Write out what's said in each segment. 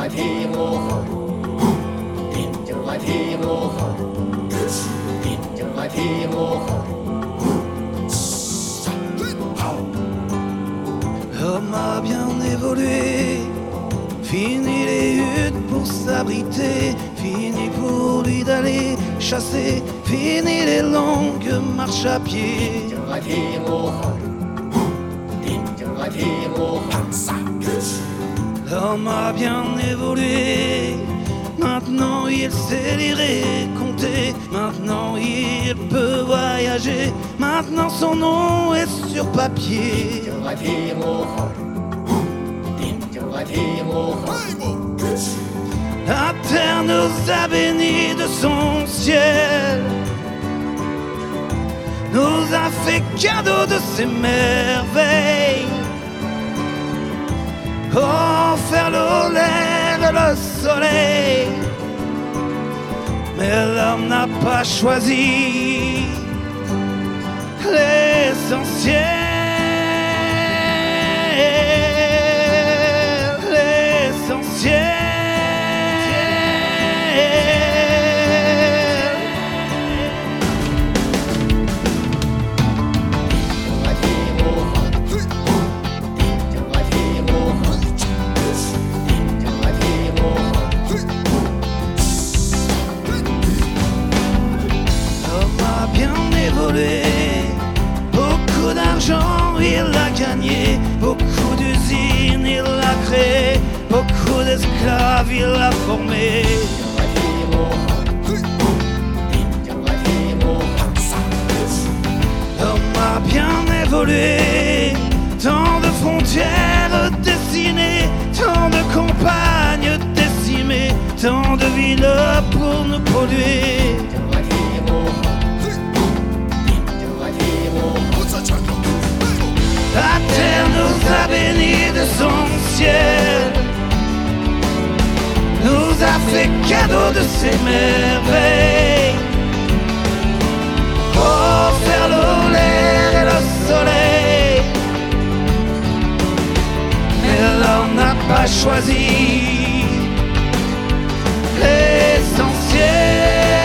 L'homme a bien évolué, fini les huttes pour s'abriter, fini pour lui d'aller chasser, fini les longues marches à pied. L'homme a bien évolué, maintenant il sait lire et compter, maintenant il peut voyager, maintenant son nom est sur papier. La terre nous a bénis de son ciel, nous a fait cadeau de ses merveilles. Oh, faire l'eau, l'air et le soleil. Mais l'homme n'a pas choisi l'essentiel. L'essentiel. Beaucoup d'argent il a gagné, beaucoup d'usines il a créé, beaucoup d'esclaves il a formé. L'homme a bien évolué, tant de frontières dessinées, tant de campagnes décimées, tant de villes pour nous polluer. La terre nous a bénis de son ciel, nous a fait cadeau de ses merveilles. Oh, faire l'eau, l'air et le soleil. Mais l'homme n'a pas choisi l'essentiel.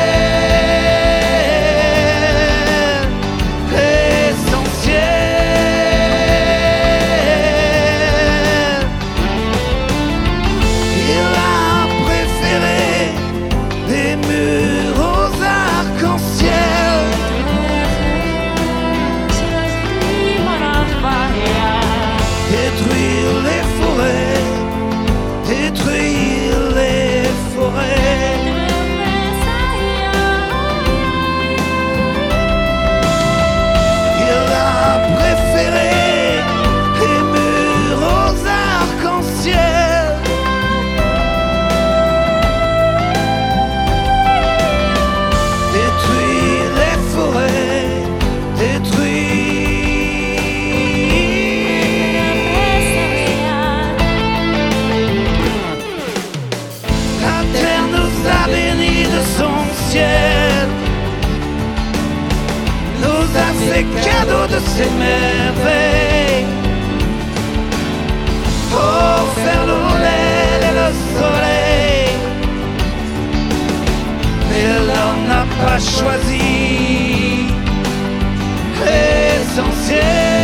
Cadeau de ses merveilles. Oh, faire l'eau, l'air et le soleil. Mais l'homme n'a pas choisi l'essentiel.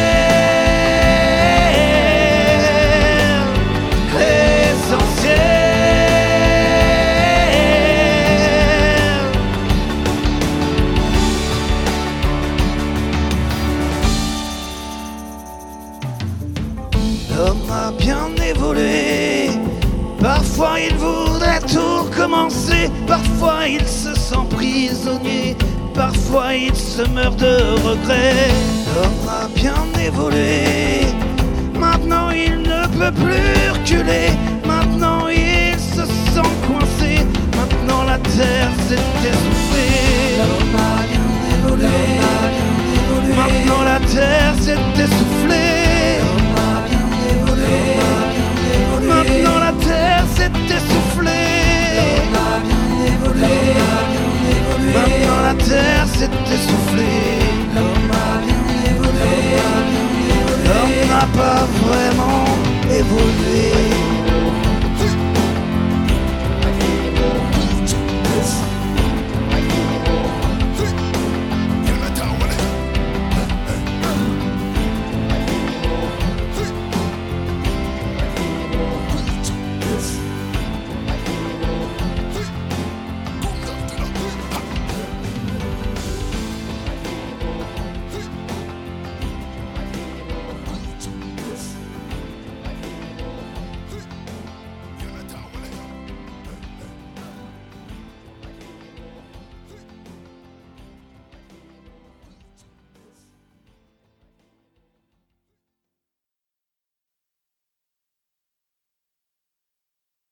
L'homme a bien évolué, parfois il voudrait tout recommencer, parfois il se sent prisonnier, parfois il se meurt de regret. L'homme a bien évolué, maintenant il ne peut plus reculer, maintenant il se sent coincé, maintenant la terre s'est essoufflée. L'homme a bien évolué, maintenant la terre s'est essoufflée. Maintenant la terre s'est essoufflée. Maintenant la terre s'est essoufflée.